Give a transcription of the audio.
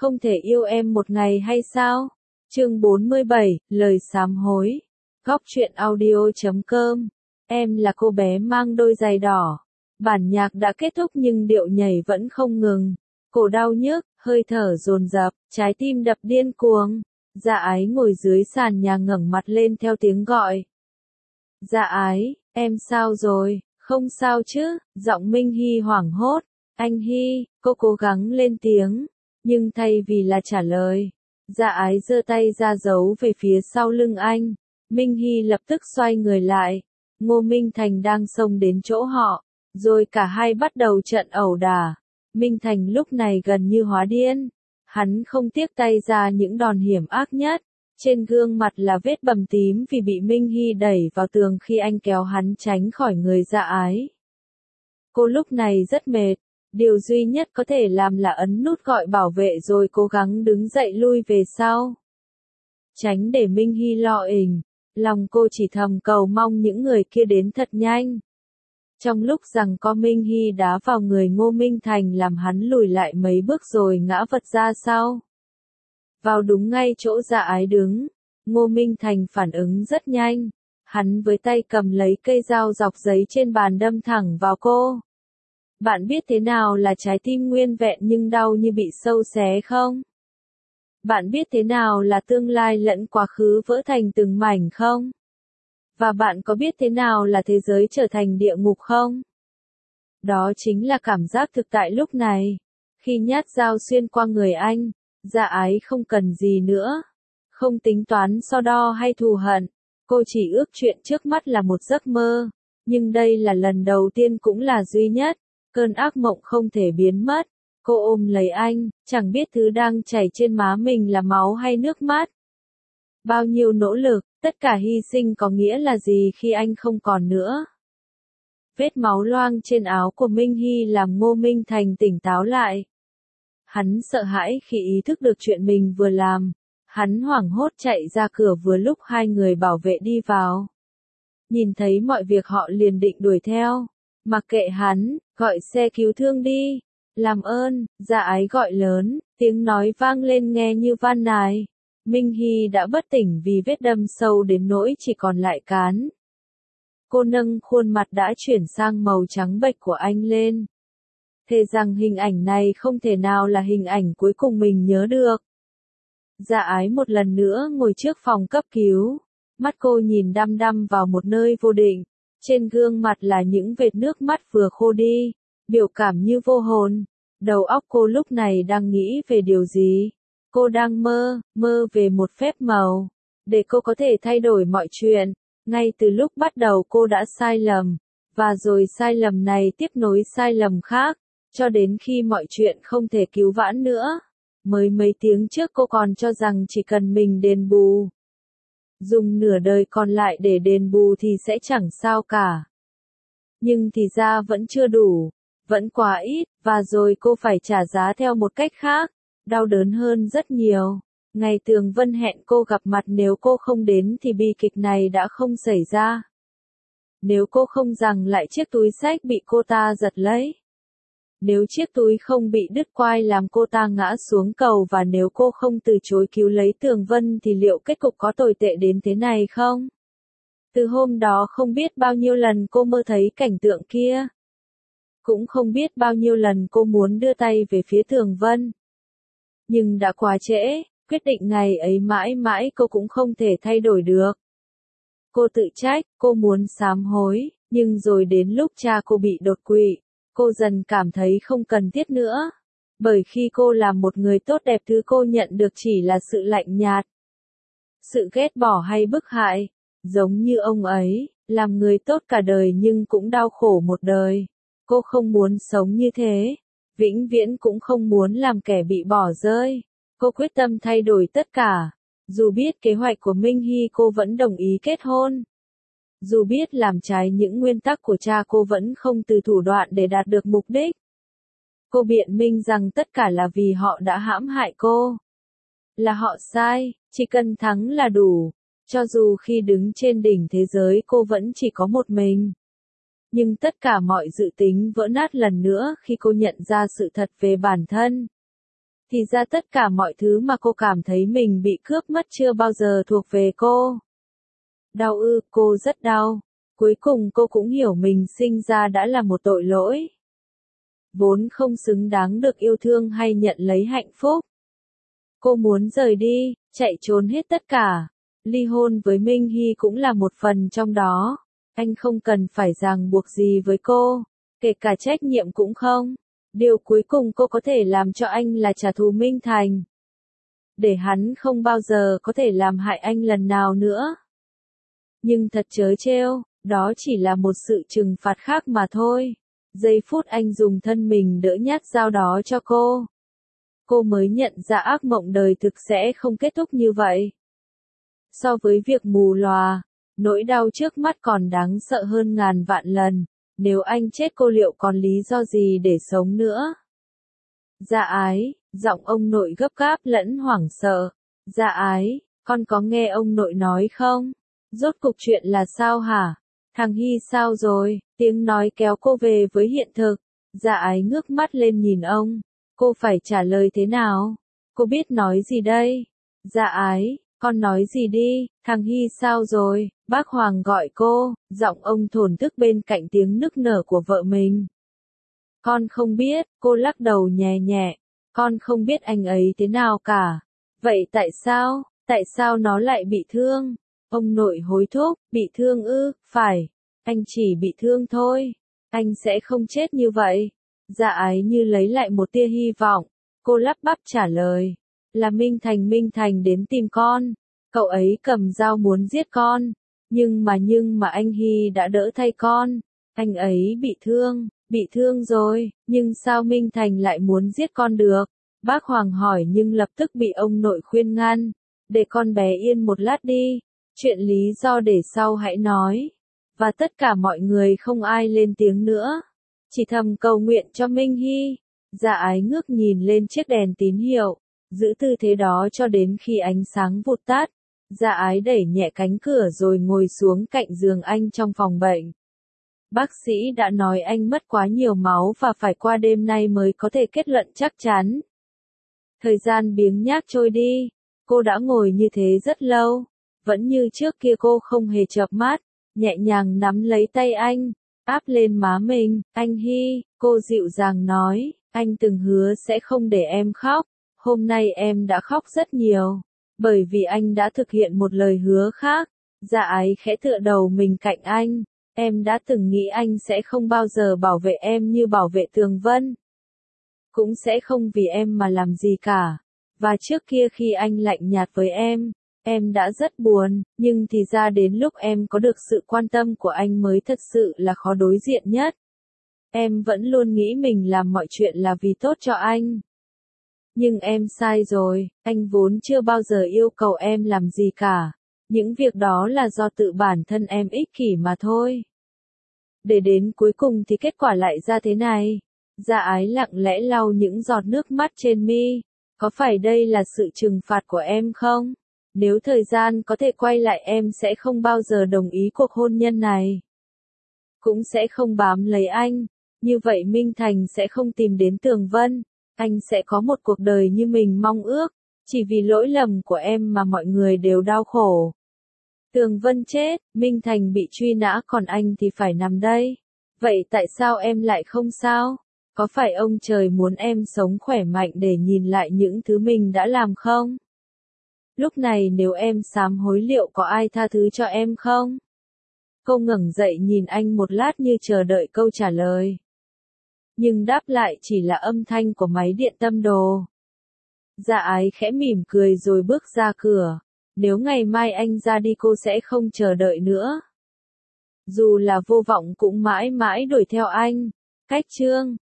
không thể yêu em một ngày hay sao? Chương 47, lời sám hối. Góc truyện audio.com. Em là cô bé mang đôi giày đỏ. Bản nhạc đã kết thúc nhưng điệu nhảy vẫn không ngừng. Cổ đau nhức, hơi thở dồn dập, trái tim đập điên cuồng. Dạ Ái ngồi dưới sàn nhà ngẩng mặt lên theo tiếng gọi. Dạ Ái, em sao rồi? Không sao chứ? Giọng Minh Hy hoảng hốt. Anh Hy, cô cố gắng lên tiếng. Nhưng thay vì là trả lời, Dạ Ái giơ tay ra giấu về phía sau lưng anh. Minh Hy lập tức xoay người lại. Ngô Minh Thành đang xông đến chỗ họ. Rồi cả hai bắt đầu trận ẩu đả. Minh Thành lúc này gần như hóa điên. Hắn không tiếc tay ra những đòn hiểm ác nhất. Trên gương mặt là vết bầm tím vì bị Minh Hy đẩy vào tường khi anh kéo hắn tránh khỏi người Dạ Ái. Cô lúc này rất mệt. Điều duy nhất có thể làm là ấn nút gọi bảo vệ rồi cố gắng đứng dậy lui về sau. Tránh để Minh Hy lo ình. Lòng cô chỉ thầm cầu mong những người kia đến thật nhanh. Trong lúc rằng có Minh Hy đá vào người Ngô Minh Thành làm hắn lùi lại mấy bước rồi ngã vật ra sau. Vào đúng ngay chỗ Dạ Ái đứng, Ngô Minh Thành phản ứng rất nhanh. Hắn với tay cầm lấy cây dao dọc giấy trên bàn đâm thẳng vào cô. Bạn biết thế nào là trái tim nguyên vẹn nhưng đau như bị sâu xé không? Bạn biết thế nào là tương lai lẫn quá khứ vỡ thành từng mảnh không? Và bạn có biết thế nào là thế giới trở thành địa ngục không? Đó chính là cảm giác thực tại lúc này. Khi nhát dao xuyên qua người anh, Dạ Ái không cần gì nữa. Không tính toán so đo hay thù hận. Cô chỉ ước chuyện trước mắt là một giấc mơ. Nhưng đây là lần đầu tiên cũng là duy nhất. Cơn ác mộng không thể biến mất. Cô ôm lấy anh, chẳng biết thứ đang chảy trên má mình là máu hay nước mắt. Bao nhiêu nỗ lực, tất cả hy sinh có nghĩa là gì khi anh không còn nữa? Vết máu loang trên áo của Minh Hy làm Ngô Minh Thành tỉnh táo lại. Hắn sợ hãi khi ý thức được chuyện mình vừa làm. Hắn hoảng hốt chạy ra cửa vừa lúc hai người bảo vệ đi vào. Nhìn thấy mọi việc họ liền định đuổi theo. Mặc kệ hắn, gọi xe cứu thương đi. Làm ơn, Dạ Ái gọi lớn, tiếng nói vang lên nghe như van nài. Minh Hy đã bất tỉnh vì vết đâm sâu đến nỗi chỉ còn lại cán. Cô nâng khuôn mặt đã chuyển sang màu trắng bệch của anh lên. Thề rằng hình ảnh này không thể nào là hình ảnh cuối cùng mình nhớ được. Dạ Ái một lần nữa ngồi trước phòng cấp cứu. Mắt cô nhìn đăm đăm vào một nơi vô định. Trên gương mặt là những vệt nước mắt vừa khô đi. Biểu cảm như vô hồn. Đầu óc cô lúc này đang nghĩ về điều gì? Cô đang mơ về một phép màu. Để cô có thể thay đổi mọi chuyện. Ngay từ lúc bắt đầu cô đã sai lầm. Và rồi sai lầm này tiếp nối sai lầm khác. Cho đến khi mọi chuyện không thể cứu vãn nữa. Mới mấy tiếng trước cô còn cho rằng chỉ cần mình đền bù. Dùng nửa đời còn lại để đền bù thì sẽ chẳng sao cả. Nhưng thì ra vẫn chưa đủ. Vẫn quá ít, và rồi cô phải trả giá theo một cách khác. Đau đớn hơn rất nhiều. Ngày Tường Vân hẹn cô gặp mặt nếu cô không đến thì bi kịch này đã không xảy ra. Nếu cô không giằng lại chiếc túi xách bị cô ta giật lấy. Nếu chiếc túi không bị đứt quai làm cô ta ngã xuống cầu và nếu cô không từ chối cứu lấy Tường Vân thì liệu kết cục có tồi tệ đến thế này không? Từ hôm đó không biết bao nhiêu lần cô mơ thấy cảnh tượng kia. Cũng không biết bao nhiêu lần cô muốn đưa tay về phía Tường Vân. Nhưng đã quá trễ, quyết định ngày ấy mãi mãi cô cũng không thể thay đổi được. Cô tự trách, cô muốn sám hối, nhưng rồi đến lúc cha cô bị đột quỵ, cô dần cảm thấy không cần thiết nữa. Bởi khi cô là một người tốt đẹp thứ cô nhận được chỉ là sự lạnh nhạt. Sự ghét bỏ hay bức hại, giống như ông ấy, làm người tốt cả đời nhưng cũng đau khổ một đời. Cô không muốn sống như thế. Vĩnh viễn cũng không muốn làm kẻ bị bỏ rơi. Cô quyết tâm thay đổi tất cả. Dù biết kế hoạch của Minh Hy cô vẫn đồng ý kết hôn. Dù biết làm trái những nguyên tắc của cha cô vẫn không từ thủ đoạn để đạt được mục đích. Cô biện minh rằng tất cả là vì họ đã hãm hại cô. Là họ sai, chỉ cần thắng là đủ. Cho dù khi đứng trên đỉnh thế giới cô vẫn chỉ có một mình. Nhưng tất cả mọi dự tính vỡ nát lần nữa khi cô nhận ra sự thật về bản thân. Thì ra tất cả mọi thứ mà cô cảm thấy mình bị cướp mất chưa bao giờ thuộc về cô. Đau ư, cô rất đau. Cuối cùng cô cũng hiểu mình sinh ra đã là một tội lỗi. Vốn không xứng đáng được yêu thương hay nhận lấy hạnh phúc. Cô muốn rời đi, chạy trốn hết tất cả. Ly hôn với Minh Hy cũng là một phần trong đó. Anh không cần phải ràng buộc gì với cô, kể cả trách nhiệm cũng không. Điều cuối cùng cô có thể làm cho anh là trả thù Minh Thành. Để hắn không bao giờ có thể làm hại anh lần nào nữa. Nhưng thật trớ trêu, đó chỉ là một sự trừng phạt khác mà thôi. Giây phút anh dùng thân mình đỡ nhát dao đó cho cô mới nhận ra ác mộng đời thực sẽ không kết thúc như vậy. So với việc mù lòa, nỗi đau trước mắt còn đáng sợ hơn ngàn vạn lần. Nếu anh chết cô liệu còn lý do gì để sống nữa? Dạ ái, giọng ông nội gấp gáp lẫn hoảng sợ. Dạ ái, con có nghe ông nội nói không? Rốt cuộc chuyện là sao hả? Thằng Hy sao rồi? Tiếng nói kéo cô về với hiện thực. Dạ ái ngước mắt lên nhìn ông. Cô phải trả lời thế nào? Cô biết nói gì đây? Dạ ái, con nói gì đi? Thằng Hy sao rồi? Bác Hoàng gọi cô, giọng ông thổn thức bên cạnh tiếng nức nở của vợ mình. Con không biết, cô lắc đầu nhẹ nhẹ. Con không biết anh ấy thế nào cả. Vậy tại sao nó lại bị thương? Ông nội hối thúc, bị thương ư, phải. Anh chỉ bị thương thôi. Anh sẽ không chết như vậy. Dạ ái như lấy lại một tia hy vọng. Cô lắp bắp trả lời. Là Minh Thành đến tìm con. Cậu ấy cầm dao muốn giết con. Nhưng mà anh Hy đã đỡ thay con. Anh ấy bị thương rồi, nhưng sao Minh Thành lại muốn giết con được? Bác Hoàng hỏi nhưng lập tức bị ông nội khuyên ngăn. Để con bé yên một lát đi. Chuyện lý do để sau hãy nói. Và tất cả mọi người không ai lên tiếng nữa. Chỉ thầm cầu nguyện cho Minh Hy. Dạ ái ngước nhìn lên chiếc đèn tín hiệu. Giữ tư thế đó cho đến khi ánh sáng vụt tắt. Dạ ái đẩy nhẹ cánh cửa rồi ngồi xuống cạnh giường anh trong phòng bệnh. Bác sĩ đã nói anh mất quá nhiều máu và phải qua đêm nay mới có thể kết luận chắc chắn. Thời gian biếng nhác trôi đi. Cô đã ngồi như thế rất lâu. Vẫn như trước kia cô không hề chợp mắt. Nhẹ nhàng nắm lấy tay anh. Áp lên má mình. Anh Hy, cô dịu dàng nói. Anh từng hứa sẽ không để em khóc. Hôm nay em đã khóc rất nhiều. Bởi vì anh đã thực hiện một lời hứa khác. Dạ ái khẽ tựa đầu mình cạnh anh. Em đã từng nghĩ anh sẽ không bao giờ bảo vệ em như bảo vệ Tường Vân. Cũng sẽ không vì em mà làm gì cả. Và trước kia khi anh lạnh nhạt với em đã rất buồn, nhưng thì ra đến lúc em có được sự quan tâm của anh mới thật sự là khó đối diện nhất. Em vẫn luôn nghĩ mình làm mọi chuyện là vì tốt cho anh. Nhưng em sai rồi, anh vốn chưa bao giờ yêu cầu em làm gì cả. Những việc đó là do tự bản thân em ích kỷ mà thôi. Để đến cuối cùng thì kết quả lại ra thế này. Dạ ái lặng lẽ lau những giọt nước mắt trên mi. Có phải đây là sự trừng phạt của em không? Nếu thời gian có thể quay lại em sẽ không bao giờ đồng ý cuộc hôn nhân này. Cũng sẽ không bám lấy anh. Như vậy Minh Thành sẽ không tìm đến Tường Vân. Anh sẽ có một cuộc đời như mình mong ước. Chỉ vì lỗi lầm của em mà mọi người đều đau khổ. Tường Vân chết, Minh Thành bị truy nã còn anh thì phải nằm đây. Vậy tại sao em lại không sao? Có phải ông trời muốn em sống khỏe mạnh để nhìn lại những thứ mình đã làm không? Lúc này nếu em sám hối liệu có ai tha thứ cho em không? Cô ngẩng dậy nhìn anh một lát như chờ đợi câu trả lời. Nhưng đáp lại chỉ là âm thanh của máy điện tâm đồ. Dạ ái khẽ mỉm cười rồi bước ra cửa. Nếu ngày mai anh ra đi cô sẽ không chờ đợi nữa. Dù là vô vọng cũng mãi mãi đuổi theo anh. Cách chương